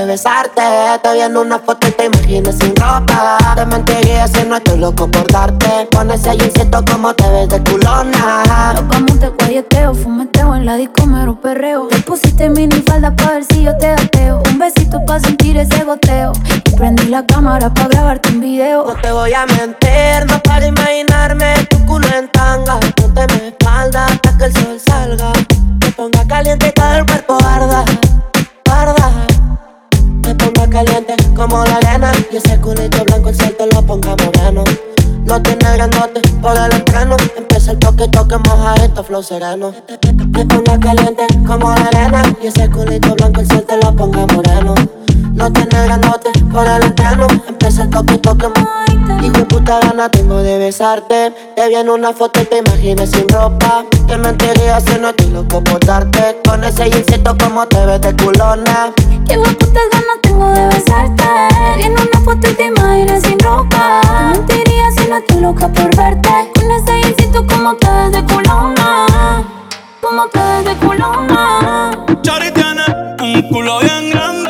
besarte. Te vi en una foto y te imaginé sin ropa. Te mentiría si no estoy loco por darte. Con ese jeansito como te ves de culona. Locamente guayeteo, fumeteo en la disco mero perreo. Te pusiste minifalda pa' ver si yo te gateo. Un besito pa' sentir ese goteo. Y prendí la cámara pa' grabarte un video. No te voy a mentir, no para imaginarme tu culo en tanga. Ponte mi espalda hasta que el sol salga. Me ponga caliente y todo el cuerpo arda, arda. Me ponga caliente como la arena. Y ese culito blanco el sol te lo ponga moreno. No tiene grandote por el entreno. Empieza el toque, toque, moja esto, flow sereno. Me ponga caliente como la arena. Y ese culito blanco el sol te lo ponga moreno. No tiene grandote por el entreno. Empieza el toque, toque, hijo de puta gana tengo de besarte. Te vi en una foto y te imaginé sin ropa. Te mentiría si no estoy loco por darte. Con ese jeansito como te ves de culona. Qué putas ganas tengo de besarte. Vi en una foto y te imaginé sin ropa. Te mentiría si no estoy loca por verte. Con ese jeansito como te ves de culona. Como te ves de culona. Chari tiene un culo bien grande.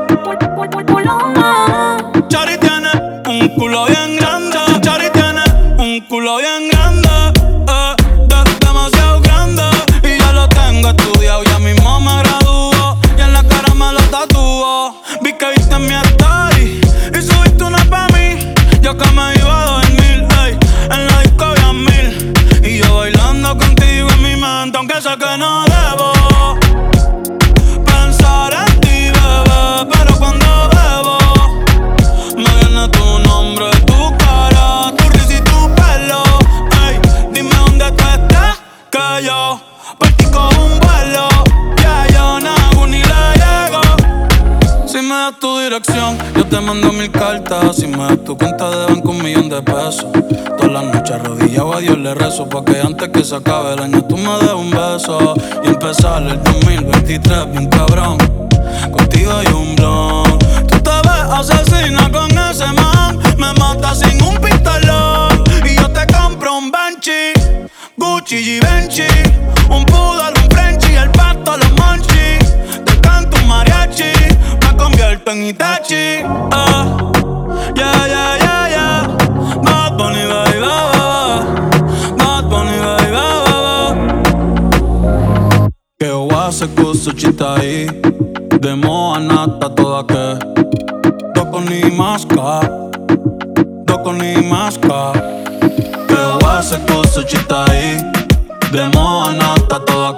Chari tiene un culo bien grande. Chari tiene un culo bien grande. Demasiado grande. Y ya lo tengo estudiado. Ya mismo me graduó. Y en la cara me lo tatuó. Vi que viste mi story y subiste una pa' mí. Yo que me iba a dormir, ey. En la disco había 1000. Y yo bailando contigo en mi mente. Aunque sé que no debo pensar en ti, bebé. Pero cuando bebo me viene tu nombre, tu cara, tu risa y tu pelo. Ey, dime dónde tú estás, que yo partí con un vuelo. Ya yo no hago ni le llego. Si me das tu dirección, yo te mando 1000 cartas. Si me das tu cuenta de banco, 1.000.000 de pesos. Todas las noches arrodillado a Dios le rezo, pa' que antes que se acabe el año tú me des un beso. Y empezar el 2023 bien cabrón. Contigo hay un blon. Tú te ves asesina con ese man. Me mata sin un pistolón. Y yo te compro un Banshee, Gucci y Benchi, un poodle, un Frenchie, el pato, los monchi. Te canto un mariachi, me convierto en Itachi. Yeah, yeah, yeah, yeah. Bad Bunny, baby, Bad Bunny, baby, che ova se cosa citai. Demo anata toda che doko ni maska, doko ni maska. Che ova se cosa citai. Demo anata toda